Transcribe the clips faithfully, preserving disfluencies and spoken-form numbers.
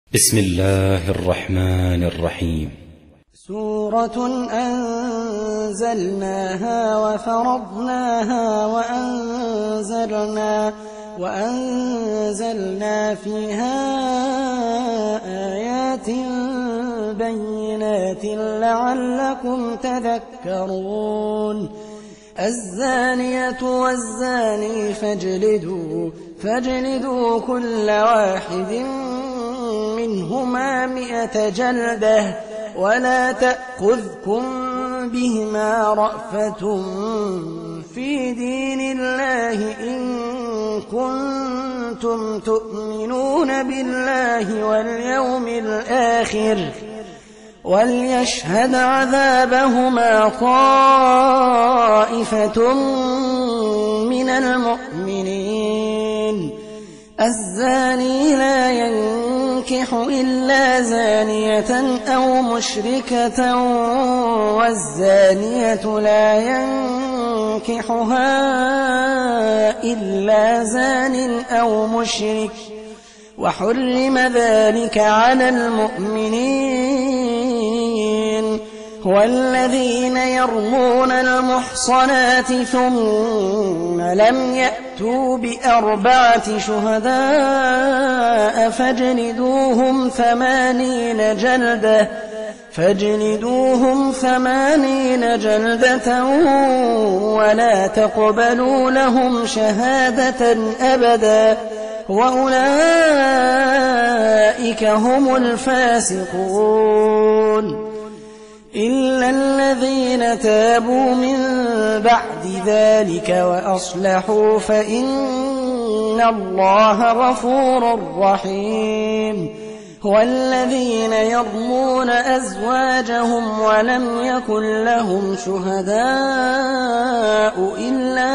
بسم الله الرحمن الرحيم. سورة أنزلناها وفرضناها وأنزلنا, وأنزلنا فيها آيات بينات لعلكم تذكرون. الزانية والزاني فاجلدوا, فاجلدوا كل واحد منهما مئة جلدة ولا تأخذكم بهما رأفة في دين الله إن كنتم تؤمنون بالله واليوم الآخر وليشهد عذابهما طائفة من المؤمنين. الزاني لا ينكح إلا زانية أو مشركة والزانية لا ينكحها إلا زان أو مشرك وحرم ذلك على المؤمنين. والذين يرمون المحصنات ثم لم يأتوا بأربعة شهداء فاجلدوهم ثمانين جلدة فاجلدوهم ثمانين جلدة ولا تقبلوا لهم شهادة أبدا وأولئك هم الفاسقون. إلا الذين تابوا من بعد ذلك وأصلحوا فإن الله غفور رحيم. والذين يرمون أزواجهم ولم يكن لهم شهداء إلا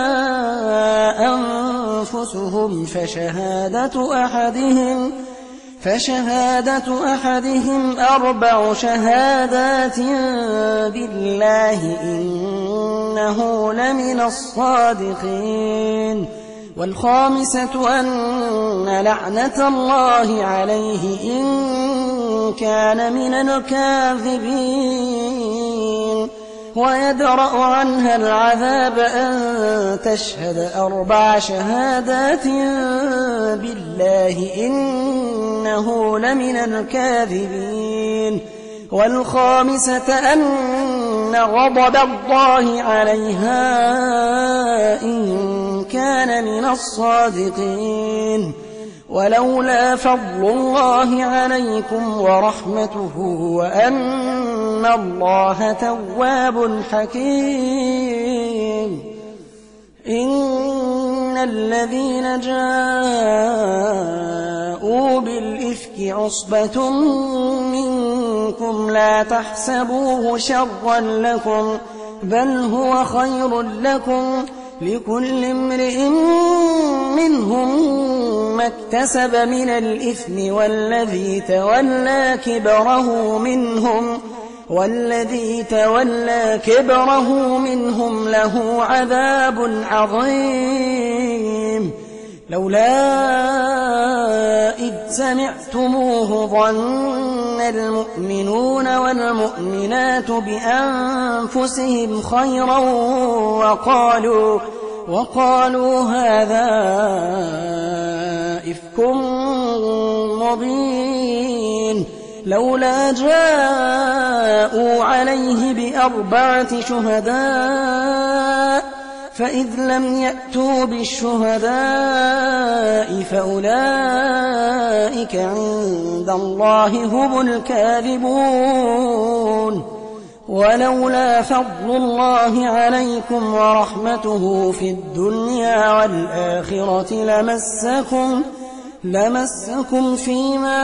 أنفسهم فشهادة أحدهم فشهادة أحدهم أربع شهادات بالله إنه لمن الصادقين. والخامسة أن لعنة الله عليه إن كان من الكاذبين. ويدرأ عنها العذاب أن تشهد أربع شهادات بالله إنه لمن الكاذبين. والخامسة أن غضب الله عليها إن كان من الصادقين. ولولا فضل الله عليكم ورحمته وأن الله تواب حكيم. إن الذين جاءوا بالإفك عصبة منكم لا تحسبوه شرا لكم بل هو خير لكم لكل امرئ منهم ما اكتسب من الإثم والذي تولى كبره منهم والذي تولى كبره منهم له عذاب عظيم. لولا إذ سمعتموه ظن المؤمنون والمؤمنات بأنفسهم خيرا وقالوا, وقالوا هذا إفك مبين. لولا جاءوا عليه بأربعة شهداء فإذ لم يأتوا بالشهداء فأولئك عند الله هم الكاذبون. ولولا فضل الله عليكم ورحمته في الدنيا والآخرة لمسكم لمسكم فيما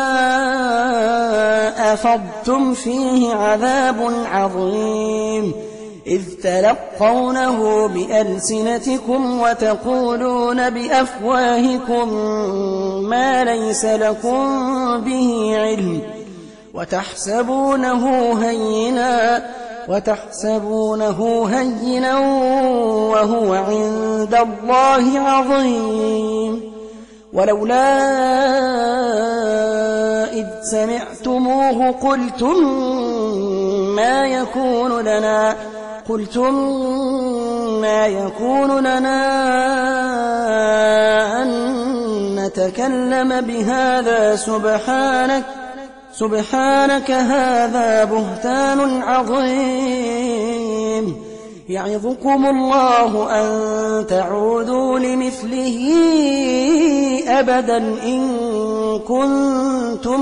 أفضتم فيه عذاب عظيم إذ تلقونه بألسنتكم وتقولون بأفواهكم ما ليس لكم به علم وتحسبونه هينا وتحسبونه هينا وهو عند الله عظيم. ولولا إذ سمعتموه قلتم ما يكون لنا قلتم ما يكون لنا أن نتكلم بهذا سبحانك سبحانك هذا بهتان عظيم يعظكم الله أن تعودوا لمثله أبدا إن كنتم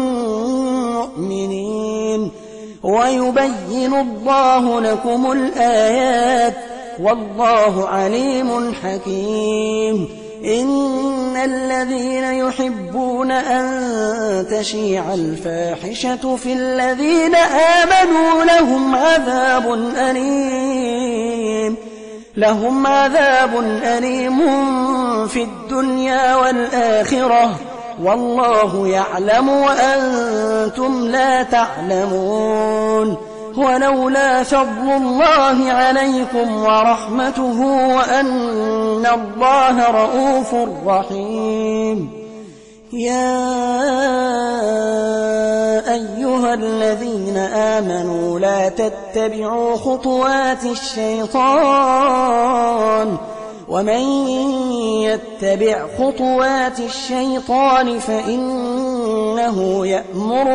مؤمنين ويبين الله لكم الآيات والله عليم حكيم إن الذين يحبون أن تشيع الفاحشة في الذين آمنوا لهم عذاب أليم لهم عذاب أليم في الدنيا والآخرة والله يعلم وأنتم لا تعلمون ولولا فضل الله عليكم ورحمته وأن الله رؤوف رحيم يا أيها الذين آمنوا لا تتبعوا خطوات الشيطان ومن يتبع خطوات الشيطان فإنه يأمر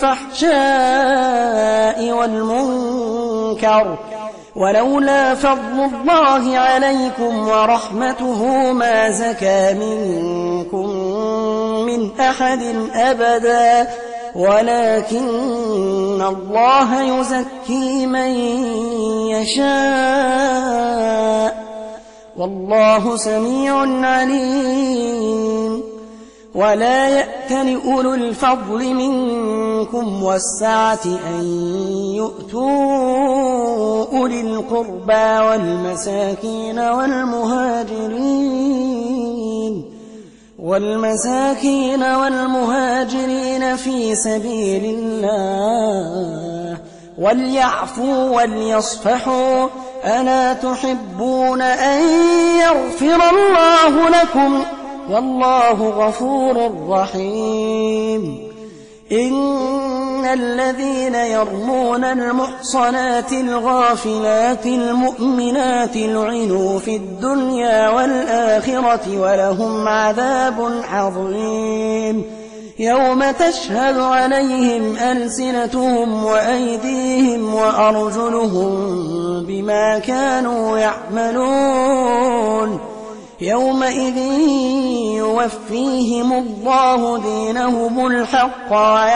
بالفحشاء والمنكر ولولا فضل الله عليكم ورحمته ما زكى منكم من أحد أبدا ولكن الله يزكي من يشاء والله سميع عليم ولا يأتل أولو الفضل منكم والسعة أن يؤتوا أولي القربى والمساكين والمهاجرين والمساكين والمهاجرين في سبيل الله وليعفوا وليصفحوا ألا تحبون أن يغفر الله لكم والله غفور رحيم إن الذين يرمون المحصنات الغافلات المؤمنات لعنوا في الدنيا والآخرة ولهم عذاب عظيم يوم تشهد عليهم ألسنتهم وأيديهم وأرجلهم بما كانوا يعملون يومئذ يوفيهم الله دينهم الحق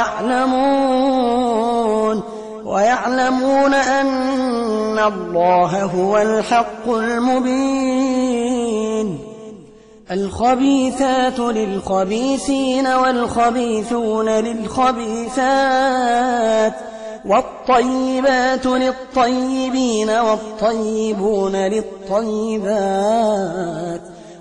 ويعلمون ويعلمون أن الله هو الحق المبين الخبيثات للخبيثين والخبيثون للخبيثات والطيبات للطيبين والطيبون للطيبات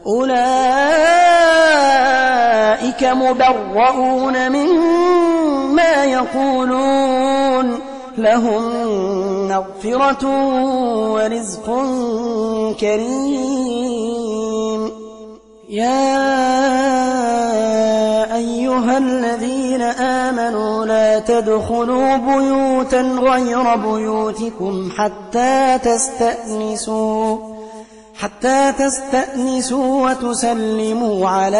أولئك مبرؤون مما يقولون لهم مغفرة ورزق كريم يا أيها الذين آمنوا لا تدخلوا بيوتا غير بيوتكم حتى تستأنسوا حتى تستأنسوا وتسلموا على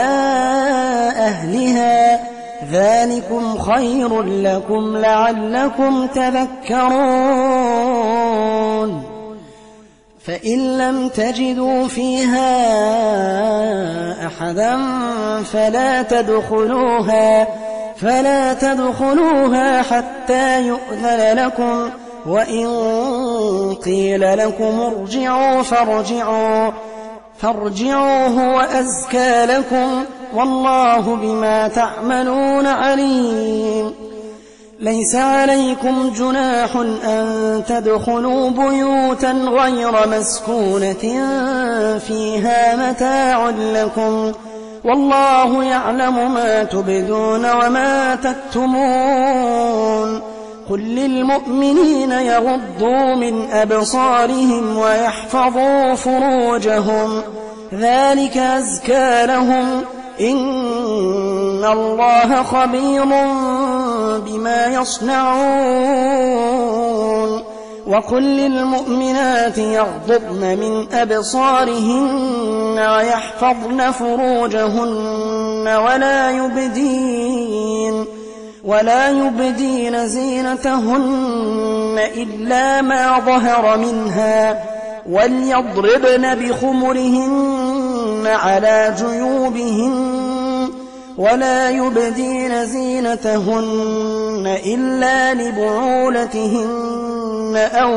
أهلها ذلكم خير لكم لعلكم تذكرون فإن لم تجدوا فيها أحدا فلا تدخلوها فلا تدخلوها حتى يؤذن لكم وإن قيل لكم ارجعوا فارجعوا فارجعوا هو أزكى لكم والله بما تعملون عليم ليس عليكم جناح أن تدخلوا بيوتا غير مسكونة فيها متاع لكم والله يعلم ما تبدون وما تكتمون قل للمؤمنين يغضوا من أبصارهم ويحفظوا فروجهم ذلك أزكى لهم إن الله خبير يصنعون وقل للمؤمنات يغضضن من أبصارهن ويحفظن فروجهن ولا يبدين ولا يبدين زينتهن إلا ما ظهر منها وليضربن بخمرهن على جيوبهن ولا يبدين زينتهن إلا لبعولتهن أو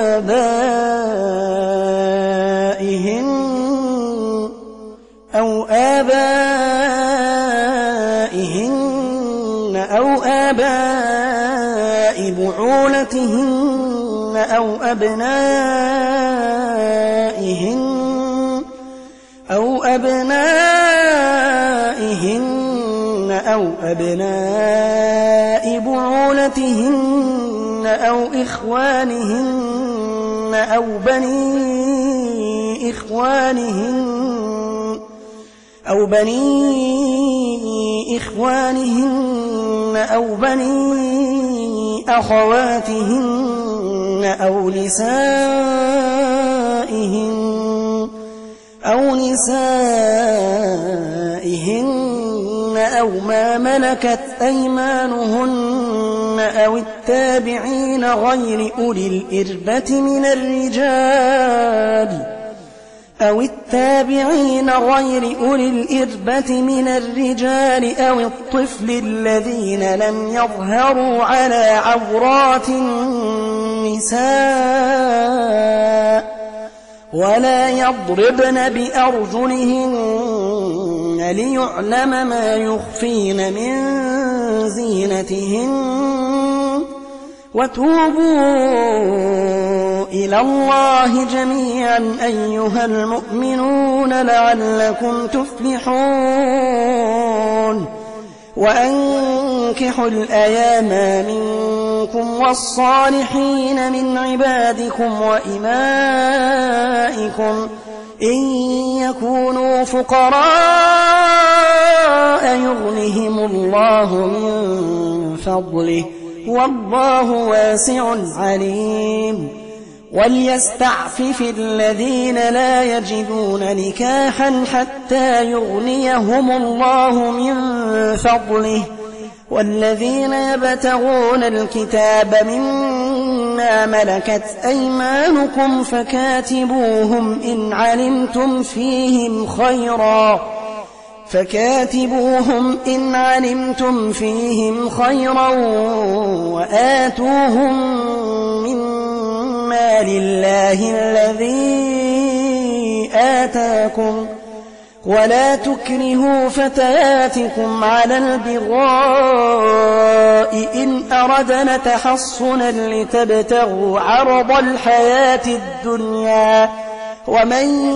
آبائهن أو آبائهن أو آباء بعولتهن أو أبنائهن أو أبنائهن أو أبناء بعولتهن أو إخوانهن أو بني إخوانهن أو بني إخوانهن أو بني أخواتهن أو نسائهن أو نسائهن أو ما ملكت أيمانهن أو التابعين غير أولي الإربة من الرجال أو التابعين غير أولي الإربة من الرجال أو الطفل الذين لم يظهروا على عورات النساء ولا يضربن بأرجلهن ليعلم ما يخفين من زينتهن وتوبوا إلى الله جميعا أيها المؤمنون لعلكم تفلحون وأنكحوا الأيام منكم والصالحين من عبادكم وإمائكم إن يكونوا فقراء يغنهم الله من فضله والله واسع عليم وليستعفف الذين لا يجدون نكاحا حتى يغنيهم الله من فضله والذين يبتغون الكتاب مما ملكت أيمانكم فكاتبوهم إن علمتم فيهم خيرا فكاتبوهم إن علمتم فيهم خيرا وآتوهم مما لله الذي آتاكم ولا تكرهوا فتياتكم على البغاء إن أردنا تحصنا لتبتغوا عرض الحياة الدنيا ومن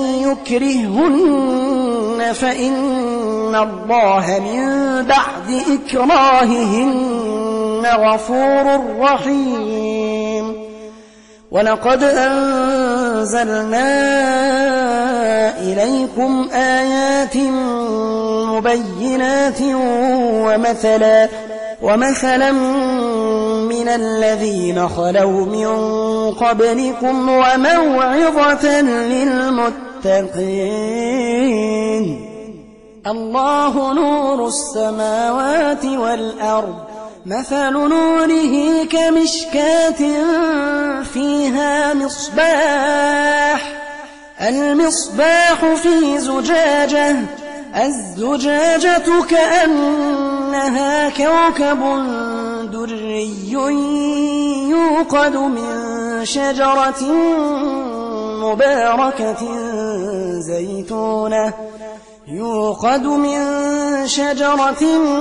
يكرهن فإن الله من بعد إكراههن غفور رحيم ولقد أنزلنا إليكم آيات مبينات ومثلا ومثلا من الذين خلوا من قبلكم وموعظة للمتقين الله نور السماوات والأرض مثل نوره كمشكاة فيها مصباح المصباح في زجاجة الزجاجة كأنها كوكب دري يوقد من شجرة مباركة زيتونة يوقد من شجرة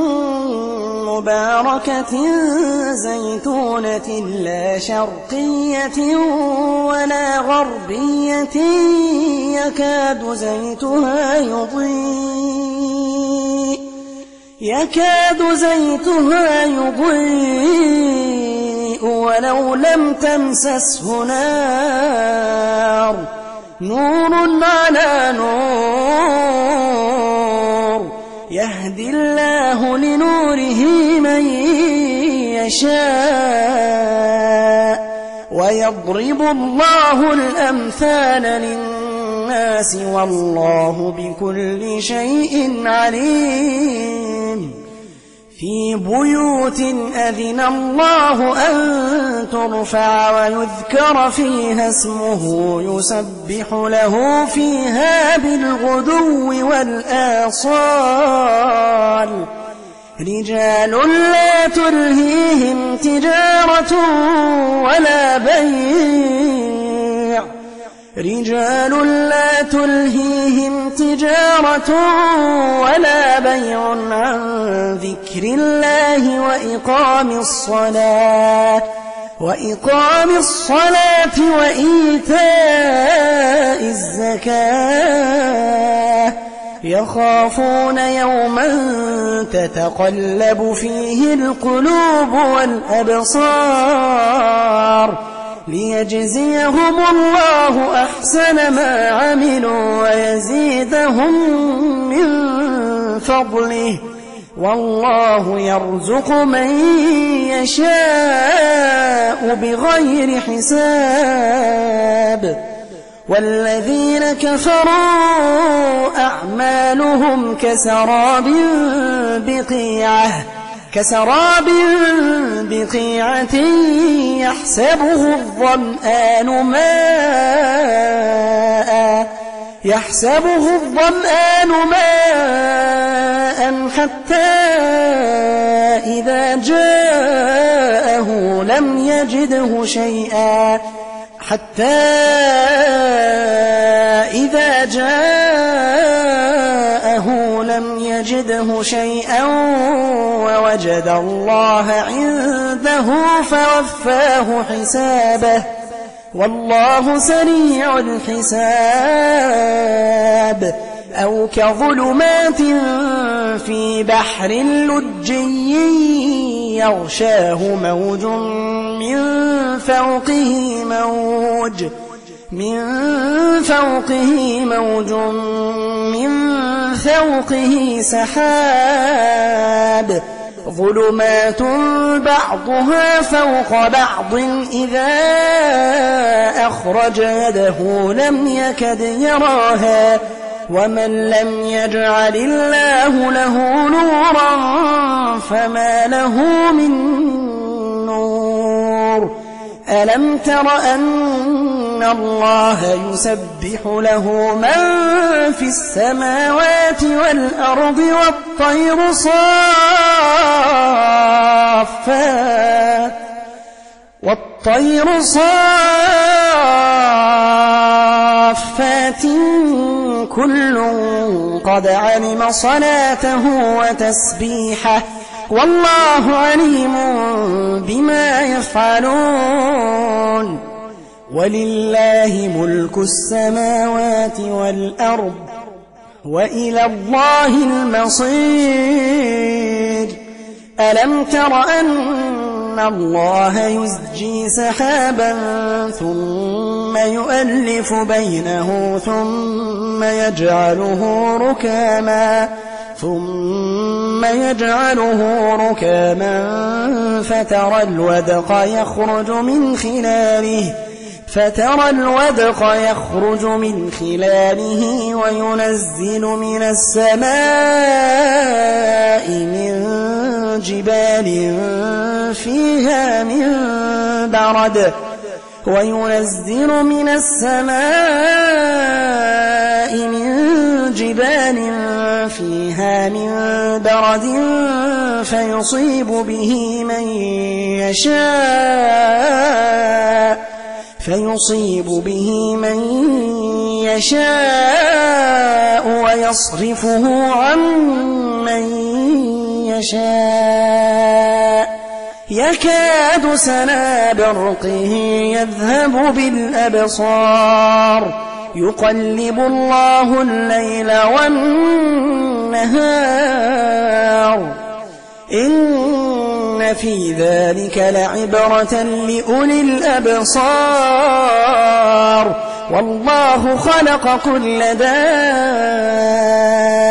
مباركة زيتونة لا شرقية ولا غربية يكاد زيتها يضيء يكاد زيتها يضيء ولو لم تمسسه نار نور على نور يهدي الله لنوره من يشاء ويضرب الله الأمثال للناس والله بكل شيء عليم في بيوت أذن الله أن ترفع ويذكر فيها اسمه يسبح له فيها بالغدو والآصال رجال لا تلهيهم تجارة ولا بيع رجال لا تلهيهم تجارة ولا بيع عن ذكر الله وإقام الصلاة وإقام الصلاة وإيتاء الزكاة يخافون يوما تتقلب فيه القلوب والأبصار ليجزيهم الله أحسن ما عملوا ويزيدهم من فضله والله يرزق من يشاء بغير حساب والذين كفروا أعمالهم كسراب بقيعة كسراب بقيعة يحسبه الظمآن ماء يحسبه الظمآن ماء حتى إذا جاءه لم يجده شيئا حتى إذا جاءه لم يجده شيئا ووجد الله عنده فوفاه حسابه والله سريع الحساب أو كظلمات في بحر لجي يغشاه موج من فوقه موج من فوقه موج من فوقه سحاب ظلمات بعضها فوق بعض إذا أخرج يده لم يكد يراها ومن لم يجعل الله له نورا فما له من نور ألم تر أن الله يسبح له من في السماوات والأرض والطير صافات والطير صافات كل قد علم صلاته وتسبيحه والله عليم بما يفعلون ولله ملك السماوات والأرض وإلى الله المصير ألم تر أن الله يزجي سحابا ثم يؤلف بينه ثم يجعله ركاما ثم يجعله ركاما فترى الودق يخرج من خلاله فترى الودق يخرج من خلاله وينزل من السماء من جبال فيها من برد وينزل من السماء من جبال فيها من برد فيصيب به من يشاء فيصيب به من يشاء ويصرفه عن من يشاء يكاد سنا برقه يذهب بالأبصار يقلب الله الليل والنهار إن في ذلك لعبرة لأولي الأبصار والله خلق كل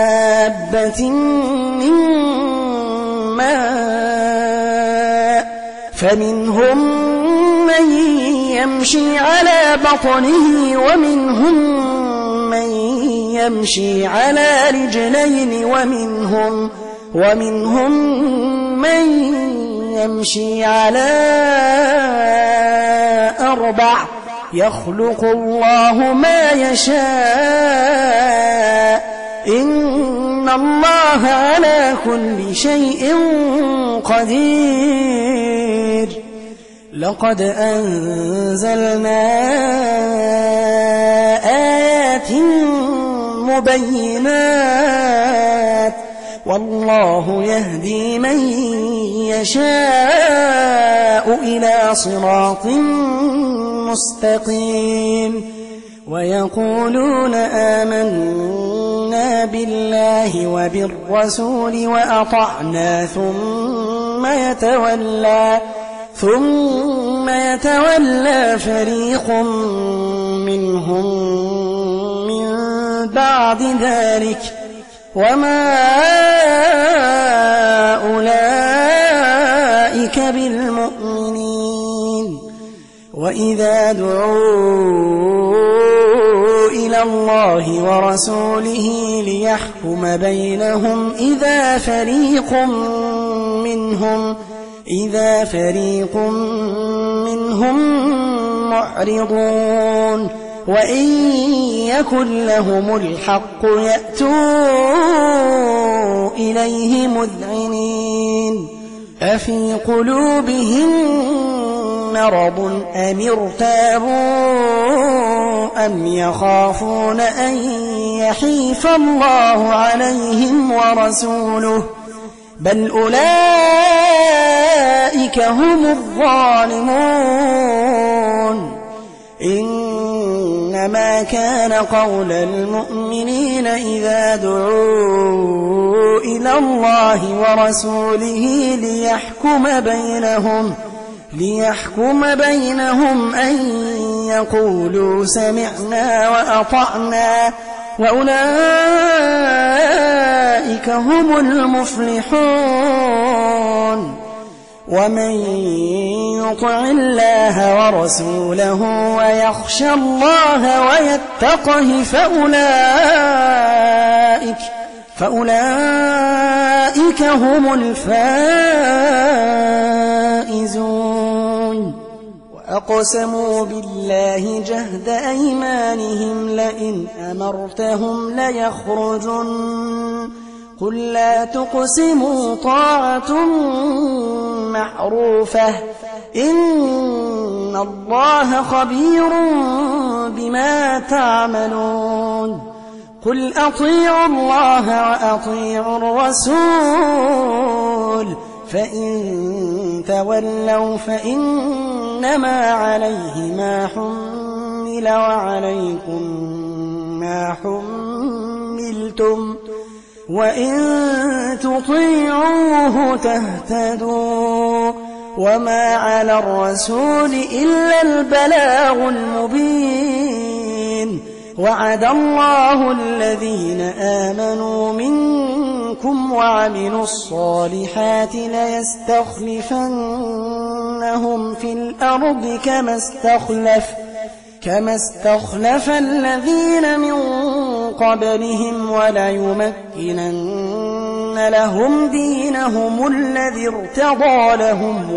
دابة من ماء فمنهم من يمشي على بطنه ومنهم من يمشي على رجلين ومنهم, ومنهم من يمشي على أربع يخلق الله ما يشاء إن الله على كل شيء قدير. لقد أنزلنا آيات مبينات والله يهدي من يشاء إلى صراط مستقيم. ويقولون آمنا بالله وبالرسول وأطعنا ثم يتولى ثم يتولى فريق منهم من بعد ذلك وما أولئك بالمؤمنين. وإذا دعوا إلى الله ورسوله ليحكم بينهم إذا فريق منهم إذا فريق منهم معرضون وإن يكن لهم الحق يأتوا إليه مذعنين. أفي قلوبهم مرض أم ارتابوا أم يخافون أن يحيف الله عليهم ورسوله بل أولئك هم الظالمون. إنما كان قول المؤمنين إذا دعوا إلى الله ورسوله ليحكم بينهم ليحكم بينهم أن يقولوا سمعنا وأطعنا وأولئك هم المفلحون. ومن يطع الله ورسوله ويخشى الله ويتقه فأولئك فأولئك هم الفائزون. وأقسموا بالله جهد أيمانهم لئن أمرتهم ليخرجن قل لا تقسموا طاعة معروفة إن الله خبير بما تعملون. قل أطيعوا الله وأطيعوا الرسول فإن تولوا فإنما عليه ما حمل وعليكم ما حملتم وإن تطيعوه تهتدوا وما على الرسول إلا البلاغ المبين. وعد الله الذين آمنوا منكم وعملوا الصالحات ليستخلفنهم في الأرض كما استخلف كما استخلف الذين من قبلهم وليمكنن لهم دينهم الذي ارتضى لهم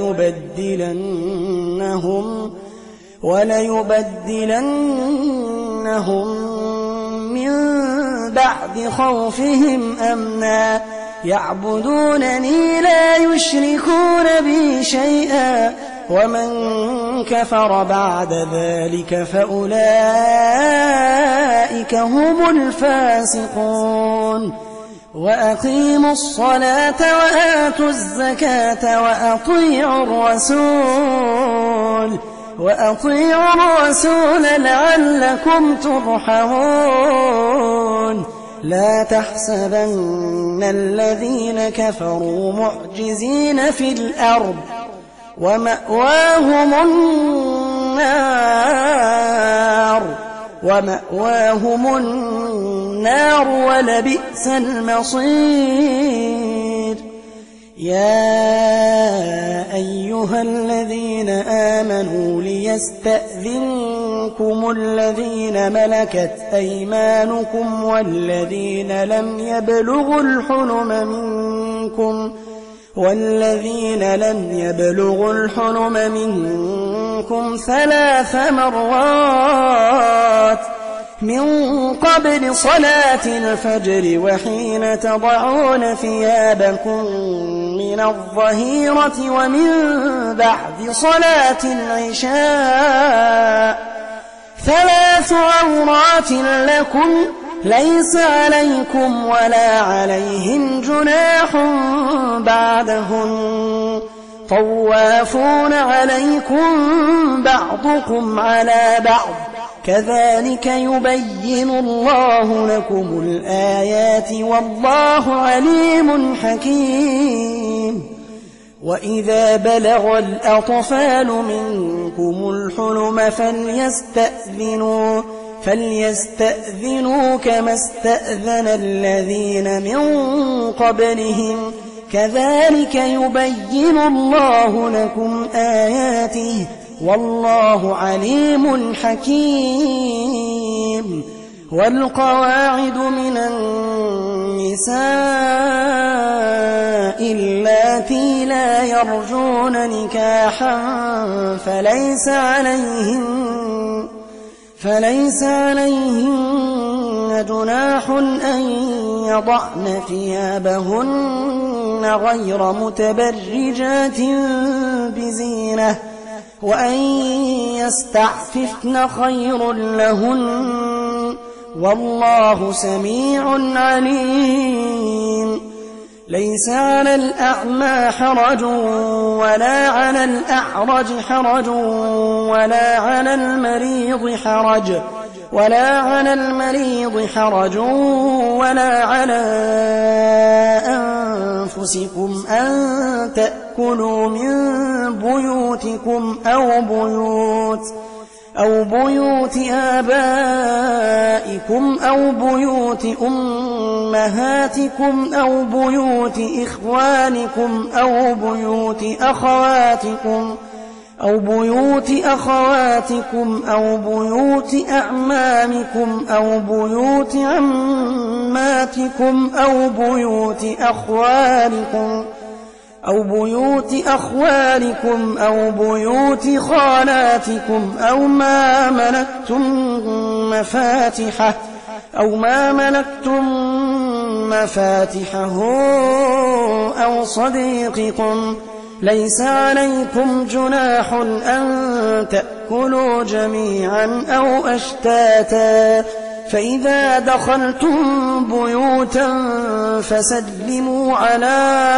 وليبدلنهم وليبدلنهم من بعد خوفهم أمنا يعبدونني لا يشركون بي شيئا ومن كفر بعد ذلك فأولئك هم الفاسقون. وأقيموا الصلاة وآتوا الزكاة وأطيعوا الرسول وأطيعوا الرسول لعلكم ترحمون. لا تحسبن الذين كفروا معجزين في الأرض ومأواهم النار ومأواهم النار ولبئس المصير. يا أيها الذين آمنوا ليستأذنكم الذين ملكت أيمانكم والذين لم يبلغوا الحلم منكم والذين لم يبلغوا الحلم منكم ثلاث مرات من قبل صلاة الفجر وحين تضعون ثيابكم من الظهيرة ومن بعد صلاة العشاء ثلاث عورات لكم ليس عليكم ولا عليهم جناح بعدهن طوافون عليكم بعضكم على بعض كذلك يبين الله لكم الآيات والله عليم حكيم وإذا بلغ الأطفال منكم الحلم فليستأذنوا فليستأذنوا كما استأذن الذين من قبلهم كذلك يبين الله لكم آياته والله عليم حكيم والقواعد من النساء اللاتي لا يرجون نكاحا فليس عليهن فليس عليهن جناح أن يضعن ثيابهن غير متبرجات بزينة وأن يستعففن خير لهن والله سميع عليم ليس على الأعمى حرج ولا على الأعرج حرج ولا على المريض حرج ولا على المريض حرج ولا على أنفسكم أن تأكلوا من بيوتكم أو بيوت أو بيوت آبائكم أو بيوت أمهاتكم أو بيوت إخوانكم أو بيوت أخواتكم أو بيوت أخواتكم أو بيوت أعمامكم أو بيوت عماتكم أو بيوت أخوالكم أو بيوت أخوالكم أو بيوت خالاتكم أو ما ملكتم مفاتحه أو ما ملكتم مفاتحه أو صديقكم ليس عليكم جناح أن تأكلوا جميعا أو أشتاتا فإذا دخلتم بيوتا فسلموا على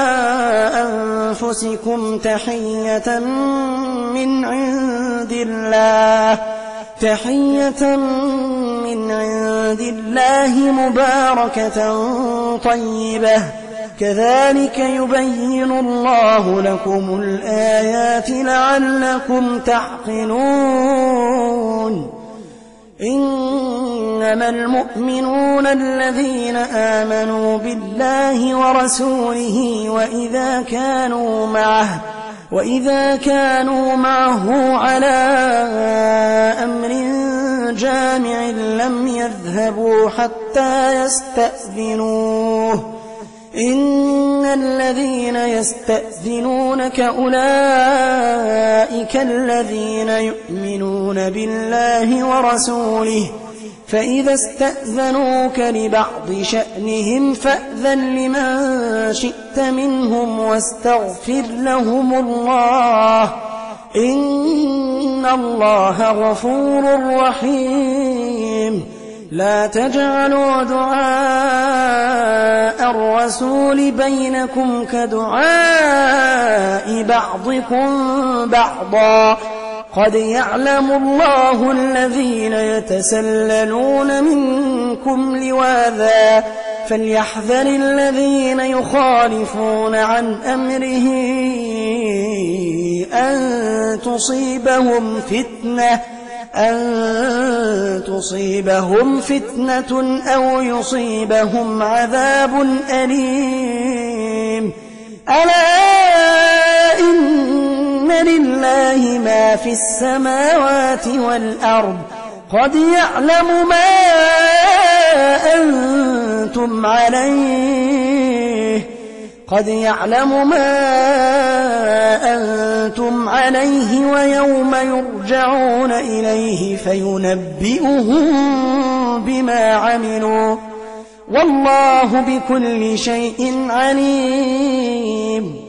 أنفسكم تحية من عند الله تحية من عند الله مباركة طيبة كذلك يبين الله لكم الآيات لعلكم تعقلون إنما المؤمنون الذين آمنوا بالله ورسوله وإذا كانوا معه وإذا كانوا معه على أمر جامع لم يذهبوا حتى يستأذنوه إن الذين يستأذنونك أولئك الذين يؤمنون بالله ورسوله فإذا استأذنوك لبعض شأنهم فأذن لمن شئت منهم واستغفر لهم الله إن الله غفور رحيم لا تجعلوا دعاء الرسول بينكم كدعاء بعضكم بعضا قد يعلم الله الذين يتسللون منكم لواذا فليحذر الذين يخالفون عن أمره أن تصيبهم فتنة أن تصيبهم فتنة أو يصيبهم عذاب أليم ألا إن لله ما في السماوات والأرض قد يعلم ما أنتم عليه قد يعلم ما أنتم عليه ويوم يرجعون إليه فينبئهم بما عملوا والله بكل شيء عليم